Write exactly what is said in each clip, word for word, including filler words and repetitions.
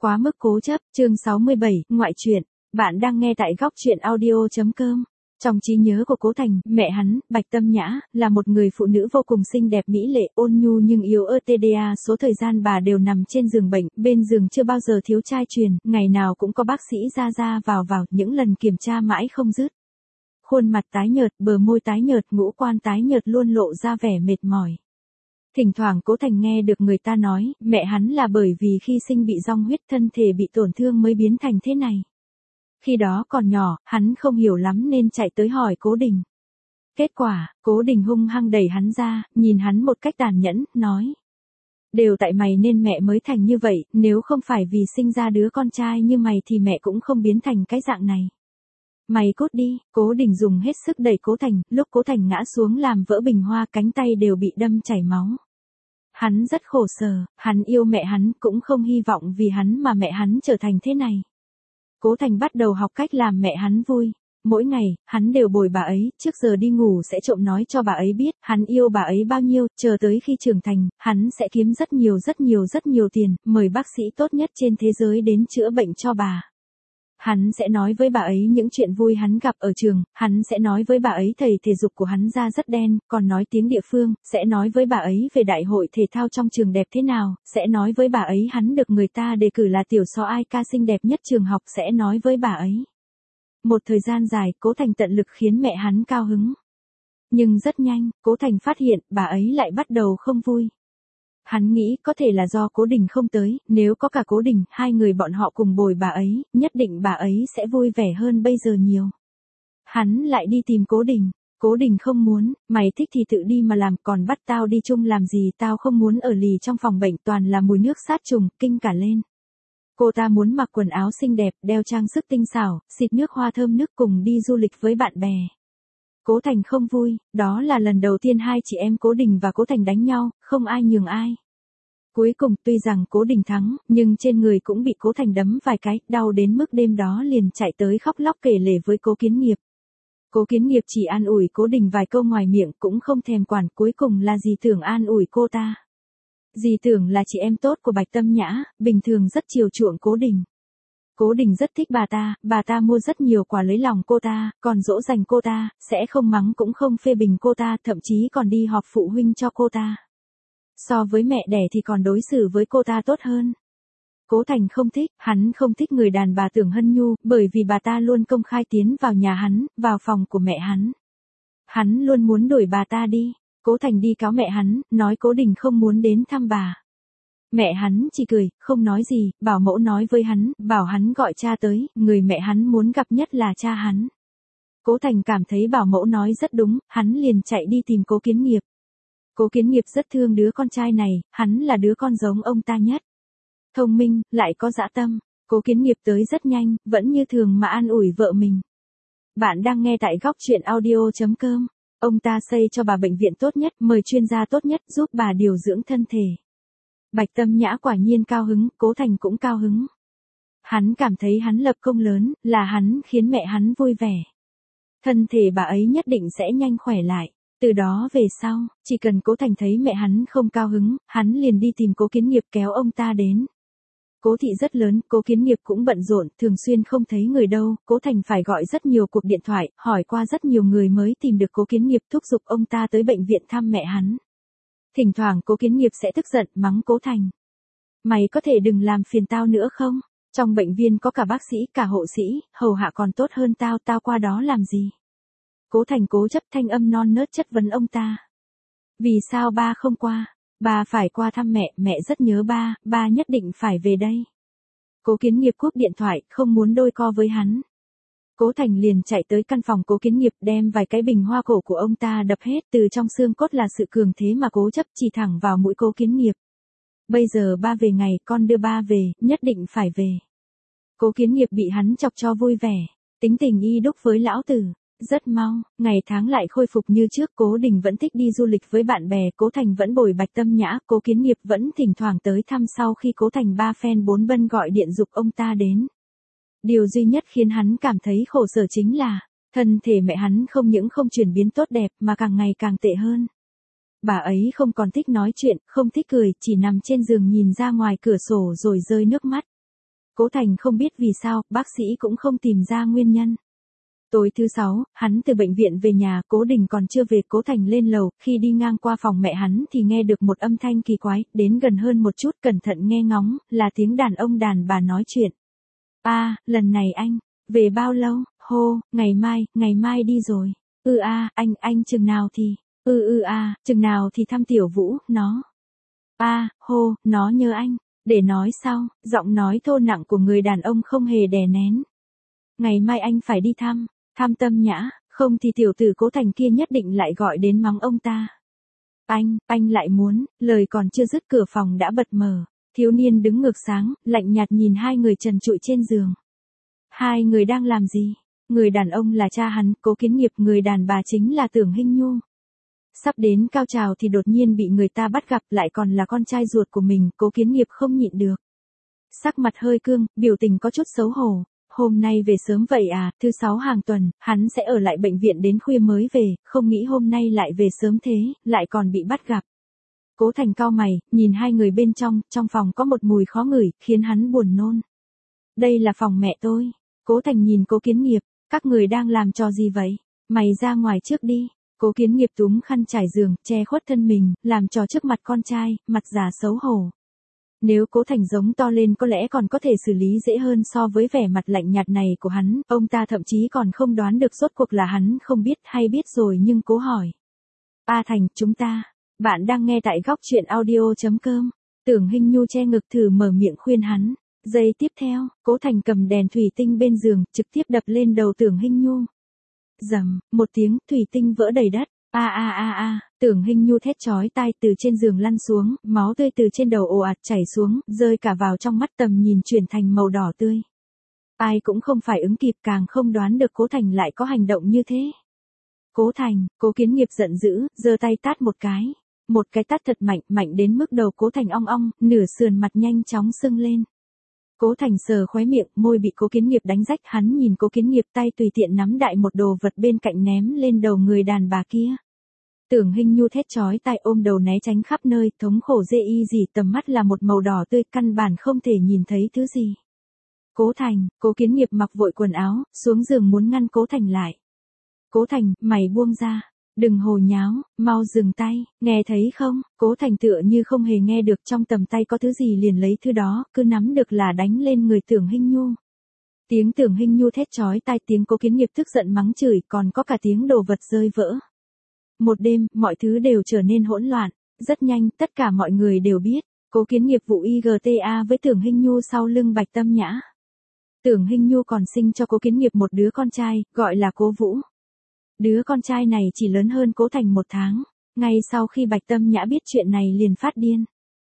Quá mức cố chấp, chương sáu mươi bảy, ngoại truyện. Bạn đang nghe tại góc truyện audio.com. Trong trí nhớ của Cố Thành, mẹ hắn, Bạch Tâm Nhã, là một người phụ nữ vô cùng xinh đẹp mỹ lệ, ôn nhu nhưng yếu ớt. Tda số thời gian bà đều nằm trên giường bệnh, bên giường chưa bao giờ thiếu trai truyền, ngày nào cũng có bác sĩ ra ra vào vào, những lần kiểm tra mãi không dứt. Khuôn mặt tái nhợt, bờ môi tái nhợt, ngũ quan tái nhợt luôn lộ ra vẻ mệt mỏi. Thỉnh thoảng Cố Thành nghe được người ta nói, mẹ hắn là bởi vì khi sinh bị dong huyết, thân thể bị tổn thương mới biến thành thế này. Khi đó còn nhỏ, hắn không hiểu lắm nên chạy tới hỏi Cố Đình. Kết quả, Cố Đình hung hăng đẩy hắn ra, nhìn hắn một cách tàn nhẫn, nói. Đều tại mày nên mẹ mới thành như vậy, nếu không phải vì sinh ra đứa con trai như mày thì mẹ cũng không biến thành cái dạng này. Mày cút đi, Cố Đình dùng hết sức đẩy Cố Thành, lúc Cố Thành ngã xuống làm vỡ bình hoa, cánh tay đều bị đâm chảy máu. Hắn rất khổ sở, hắn yêu mẹ hắn, cũng không hy vọng vì hắn mà mẹ hắn trở thành thế này. Cố Thành bắt đầu học cách làm mẹ hắn vui. Mỗi ngày, hắn đều bồi bà ấy, trước giờ đi ngủ sẽ trộm nói cho bà ấy biết, hắn yêu bà ấy bao nhiêu, chờ tới khi trưởng thành, hắn sẽ kiếm rất nhiều rất nhiều rất nhiều tiền, mời bác sĩ tốt nhất trên thế giới đến chữa bệnh cho bà. Hắn sẽ nói với bà ấy những chuyện vui hắn gặp ở trường, hắn sẽ nói với bà ấy thầy thể dục của hắn da rất đen, còn nói tiếng địa phương, sẽ nói với bà ấy về đại hội thể thao trong trường đẹp thế nào, sẽ nói với bà ấy hắn được người ta đề cử là tiểu so ai ca xinh đẹp nhất trường học, sẽ nói với bà ấy. Một thời gian dài, Cố Thành tận lực khiến mẹ hắn cao hứng. Nhưng rất nhanh, Cố Thành phát hiện, bà ấy lại bắt đầu không vui. Hắn nghĩ có thể là do Cố Đình không tới, nếu có cả Cố Đình, hai người bọn họ cùng bồi bà ấy, nhất định bà ấy sẽ vui vẻ hơn bây giờ nhiều. Hắn lại đi tìm Cố Đình. Cố Đình không muốn, mày thích thì tự đi mà làm, còn bắt tao đi chung làm gì, tao không muốn ở lì trong phòng bệnh, toàn là mùi nước sát trùng, kinh cả lên. Cô ta muốn mặc quần áo xinh đẹp, đeo trang sức tinh xảo, xịt nước hoa thơm nức cùng đi du lịch với bạn bè. Cố Thành không vui, đó là lần đầu tiên hai chị em Cố Đình và Cố Thành đánh nhau, không ai nhường ai. Cuối cùng tuy rằng Cố Đình thắng, nhưng trên người cũng bị Cố Thành đấm vài cái, đau đến mức đêm đó liền chạy tới khóc lóc kể lể với Cố Kiến Nghiệp. Cố Kiến Nghiệp chỉ an ủi Cố Đình vài câu ngoài miệng, cũng không thèm quản, cuối cùng là dì Tưởng an ủi cô ta. Dì Tưởng là chị em tốt của Bạch Tâm Nhã, bình thường rất chiều chuộng Cố Đình. Cố Đình rất thích bà ta, bà ta mua rất nhiều quà lấy lòng cô ta, còn dỗ dành cô ta, sẽ không mắng cũng không phê bình cô ta, thậm chí còn đi họp phụ huynh cho cô ta. So với mẹ đẻ thì còn đối xử với cô ta tốt hơn. Cố Thành không thích, hắn không thích người đàn bà Tưởng Hân Nhu, bởi vì bà ta luôn công khai tiến vào nhà hắn, vào phòng của mẹ hắn. Hắn luôn muốn đuổi bà ta đi. Cố Thành đi cáo mẹ hắn, nói Cố Đình không muốn đến thăm bà. Mẹ hắn chỉ cười, không nói gì, bảo mẫu nói với hắn, bảo hắn gọi cha tới, người mẹ hắn muốn gặp nhất là cha hắn. Cố Thành cảm thấy bảo mẫu nói rất đúng, hắn liền chạy đi tìm Cố Kiến Nghiệp. Cố Kiến Nghiệp rất thương đứa con trai này, hắn là đứa con giống ông ta nhất. Thông minh, lại có dã tâm. Cố Kiến Nghiệp tới rất nhanh, vẫn như thường mà an ủi vợ mình. Bạn đang nghe tại góc truyện audio.com. Ông ta xây cho bà bệnh viện tốt nhất, mời chuyên gia tốt nhất giúp bà điều dưỡng thân thể. Bạch Tâm Nhã quả nhiên cao hứng, Cố Thành cũng cao hứng. Hắn cảm thấy hắn lập công lớn, là hắn khiến mẹ hắn vui vẻ. Thân thể bà ấy nhất định sẽ nhanh khỏe lại. Từ đó về sau, chỉ cần Cố Thành thấy mẹ hắn không cao hứng, hắn liền đi tìm Cố Kiến Nghiệp kéo ông ta đến. Cố thị rất lớn, Cố Kiến Nghiệp cũng bận rộn, thường xuyên không thấy người đâu, Cố Thành phải gọi rất nhiều cuộc điện thoại, hỏi qua rất nhiều người mới tìm được Cố Kiến Nghiệp, thúc giục ông ta tới bệnh viện thăm mẹ hắn. Thỉnh thoảng Cố Kiến Nghiệp sẽ tức giận, mắng Cố Thành. Mày có thể đừng làm phiền tao nữa không? Trong bệnh viện có cả bác sĩ, cả hộ sĩ, hầu hạ còn tốt hơn tao, tao qua đó làm gì? Cố Thành cố chấp thanh âm non nớt chất vấn ông ta. Vì sao ba không qua? Ba phải qua thăm mẹ, mẹ rất nhớ ba, ba nhất định phải về đây. Cố Kiến Nghiệp cúp điện thoại, không muốn đôi co với hắn. Cố Thành liền chạy tới căn phòng Cố Kiến Nghiệp, đem vài cái bình hoa cổ của ông ta đập hết, từ trong xương cốt là sự cường thế mà cố chấp chỉ thẳng vào mũi Cố Kiến Nghiệp. Bây giờ ba về ngày, con đưa ba về, nhất định phải về. Cố Kiến Nghiệp bị hắn chọc cho vui vẻ, tính tình y đúc với lão tử. Rất mau, ngày tháng lại khôi phục như trước, Cố Đình vẫn thích đi du lịch với bạn bè, Cố Thành vẫn bồi Bạch Tâm Nhã, Cố Kiến Nghiệp vẫn thỉnh thoảng tới thăm sau khi Cố Thành ba phen bốn bân gọi điện giục ông ta đến. Điều duy nhất khiến hắn cảm thấy khổ sở chính là, thân thể mẹ hắn không những không chuyển biến tốt đẹp mà càng ngày càng tệ hơn. Bà ấy không còn thích nói chuyện, không thích cười, chỉ nằm trên giường nhìn ra ngoài cửa sổ rồi rơi nước mắt. Cố Thành không biết vì sao, bác sĩ cũng không tìm ra nguyên nhân. Tối thứ sáu, hắn từ bệnh viện về nhà, Cố Đình còn chưa về, Cố Thành lên lầu, khi đi ngang qua phòng mẹ hắn thì nghe được một âm thanh kỳ quái, đến gần hơn một chút cẩn thận nghe ngóng, là tiếng đàn ông đàn bà nói chuyện. A, à, lần này anh, về bao lâu, hô, ngày mai, ngày mai đi rồi. Ừ a, à, anh, anh chừng nào thì, ừ ừ a, à, chừng nào thì thăm Tiểu Vũ, nó. A, à, hô, nó nhớ anh, để nói sau, giọng nói thô nặng của người đàn ông không hề đè nén. Ngày mai anh phải đi thăm. Thăm Tâm Nhã, không thì tiểu tử Cố Thành kia nhất định lại gọi đến mắng ông ta. Anh, anh lại muốn, lời còn chưa dứt cửa phòng đã bật mở. Thiếu niên đứng ngược sáng, lạnh nhạt nhìn hai người trần trụi trên giường. Hai người đang làm gì? Người đàn ông là cha hắn, Cố Kiến Nghiệp, người đàn bà chính là Tưởng Hinh Nhu. Sắp đến cao trào thì đột nhiên bị người ta bắt gặp, lại còn là con trai ruột của mình, Cố Kiến Nghiệp không nhịn được. Sắc mặt hơi cương, biểu tình có chút xấu hổ. Hôm nay về sớm vậy à, thứ sáu hàng tuần, hắn sẽ ở lại bệnh viện đến khuya mới về, không nghĩ hôm nay lại về sớm thế, lại còn bị bắt gặp. Cố Thành cau mày, nhìn hai người bên trong, trong phòng có một mùi khó ngửi, khiến hắn buồn nôn. Đây là phòng mẹ tôi. Cố Thành nhìn Cố Kiến Nghiệp, các người đang làm trò gì vậy? Mày ra ngoài trước đi. Cố Kiến Nghiệp túm khăn trải giường, che khuất thân mình, làm trò trước mặt con trai, mặt già xấu hổ. Nếu Cố Thành giống to lên có lẽ còn có thể xử lý dễ hơn so với vẻ mặt lạnh nhạt này của hắn, ông ta thậm chí còn không đoán được rốt cuộc là hắn không biết hay biết rồi nhưng cố hỏi. A Thành, chúng ta, bạn đang nghe tại góc truyện audio.com, Tưởng Hinh Nhu che ngực thử mở miệng khuyên hắn. Giây tiếp theo, Cố Thành cầm đèn thủy tinh bên giường, trực tiếp đập lên đầu Tưởng Hinh Nhu. Rầm, một tiếng, thủy tinh vỡ đầy đất. A a a a, Tưởng Hinh Nhu thét chói tai từ trên giường lăn xuống, máu tươi từ trên đầu ồ ạt chảy xuống, rơi cả vào trong mắt, tầm nhìn chuyển thành màu đỏ tươi. Ai cũng không phải ứng kịp, càng không đoán được Cố Thành lại có hành động như thế. Cố Thành, Cố Kiến Nghiệp giận dữ, giơ tay tát một cái. Một cái tát thật mạnh, mạnh đến mức đầu Cố Thành ong ong, nửa sườn mặt nhanh chóng sưng lên. Cố Thành sờ khóe miệng, môi bị Cố Kiến Nghiệp đánh rách, hắn nhìn Cố Kiến Nghiệp tay tùy tiện nắm đại một đồ vật bên cạnh ném lên đầu người đàn bà kia. Tưởng Hinh Nhu thét chói tai ôm đầu né tránh khắp nơi, thống khổ dê y gì, tầm mắt là một màu đỏ tươi, căn bản không thể nhìn thấy thứ gì. Cố Thành, Cố Kiến Nghiệp mặc vội quần áo, xuống giường muốn ngăn Cố Thành lại. Cố Thành, mày buông ra. Đừng hồ nháo, mau dừng tay, nghe thấy không? Cố Thành tựa như không hề nghe được, trong tầm tay có thứ gì liền lấy thứ đó, cứ nắm được là đánh lên người Tưởng Hinh Nhu. Tiếng Tưởng Hinh Nhu thét chói tai, tiếng Cố Kiến Nghiệp tức giận mắng chửi, còn có cả tiếng đồ vật rơi vỡ. Một đêm, mọi thứ đều trở nên hỗn loạn, rất nhanh, tất cả mọi người đều biết, Cố Kiến Nghiệp vụ i giê tê a với Tưởng Hinh Nhu sau lưng Bạch Tâm Nhã. Tưởng Hinh Nhu còn sinh cho Cố Kiến Nghiệp một đứa con trai, gọi là Cố Vũ. Đứa con trai này chỉ lớn hơn Cố Thành một tháng, ngay sau khi Bạch Tâm Nhã biết chuyện này liền phát điên.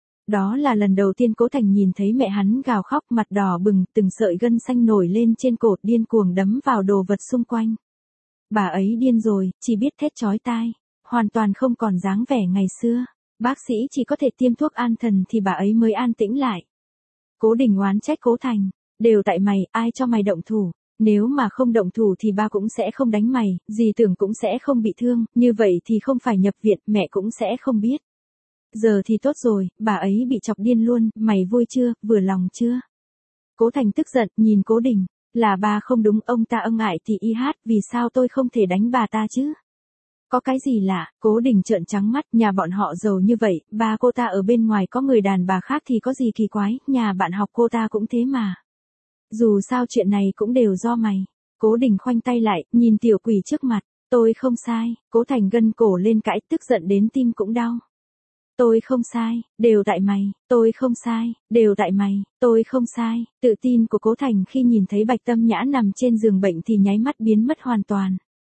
Đó là lần đầu tiên Cố Thành nhìn thấy mẹ hắn gào khóc, mặt đỏ bừng, từng sợi gân xanh nổi lên trên cổ, điên cuồng đấm vào đồ vật xung quanh. Bà ấy điên rồi, chỉ biết thét chói tai, hoàn toàn không còn dáng vẻ ngày xưa. Bác sĩ chỉ có thể tiêm thuốc an thần thì bà ấy mới an tĩnh lại. Cố Đình oán trách Cố Thành, đều tại mày, ai cho mày động thủ. Nếu mà không động thủ thì ba cũng sẽ không đánh mày, dì Tưởng cũng sẽ không bị thương, như vậy thì không phải nhập viện, mẹ cũng sẽ không biết. Giờ thì tốt rồi, bà ấy bị chọc điên luôn, mày vui chưa, vừa lòng chưa? Cố Thành tức giận, nhìn Cố Đình, là ba không đúng, ông ta ân ải thì y hát, vì sao tôi không thể đánh bà ta chứ? Có cái gì lạ? Cố Đình trợn trắng mắt, nhà bọn họ giàu như vậy, ba cô ta ở bên ngoài có người đàn bà khác thì có gì kỳ quái, nhà bạn học cô ta cũng thế mà. Dù sao chuyện này cũng đều do mày. Cố Đình khoanh tay lại, nhìn tiểu quỷ trước mặt, tôi không sai. Cố Thành gân cổ lên cãi, tức giận đến tim cũng đau. Tôi không sai, đều tại mày, tôi không sai, đều tại mày, tôi không sai. Tự tin của Cố Thành khi nhìn thấy Bạch Tâm Nhã nằm trên giường bệnh thì nháy mắt biến mất hoàn toàn.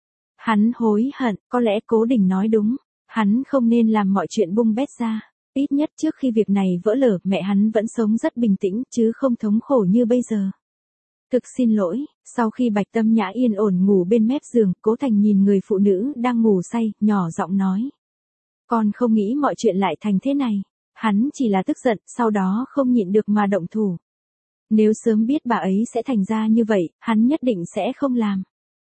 Hắn hối hận, có lẽ Cố Đình nói đúng, hắn không nên làm mọi chuyện bung bét ra. Ít nhất trước khi việc này vỡ lở, mẹ hắn vẫn sống rất bình tĩnh, chứ không thống khổ như bây giờ. Thực xin lỗi, sau khi Bạch Tâm Nhã yên ổn ngủ bên mép giường, Cố Thành nhìn người phụ nữ đang ngủ say, nhỏ giọng nói. Con không nghĩ mọi chuyện lại thành thế này. Hắn chỉ là tức giận, sau đó không nhịn được mà động thủ. Nếu sớm biết bà ấy sẽ thành ra như vậy, hắn nhất định sẽ không làm.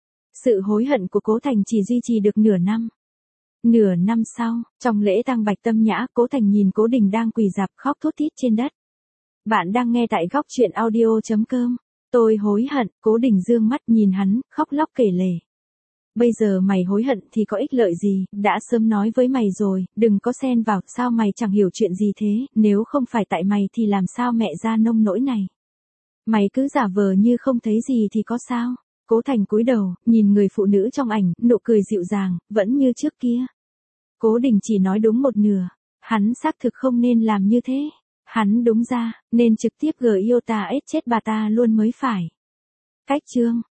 Sự hối hận của Cố Thành chỉ duy trì được nửa năm. Nửa năm sau, trong lễ tang Bạch Tâm Nhã, Cố Thành nhìn Cố Đình đang quỳ rạp khóc thút thít trên đất. Bạn đang nghe tại góc chuyện audio chấm com. Tôi hối hận, Cố Đình dương mắt nhìn hắn, khóc lóc kể lể. Bây giờ mày hối hận thì có ích lợi gì, đã sớm nói với mày rồi, đừng có xen vào, sao mày chẳng hiểu chuyện gì thế, nếu không phải tại mày thì làm sao mẹ ra nông nỗi này. Mày cứ giả vờ như không thấy gì thì có sao. Cố Thành cúi đầu, nhìn người phụ nữ trong ảnh, nụ cười dịu dàng, vẫn như trước kia. Cố Đình chỉ nói đúng một nửa, hắn xác thực không nên làm như thế. Hắn đúng ra, nên trực tiếp gờ yêu ta ết chết bà ta luôn mới phải. Cách chương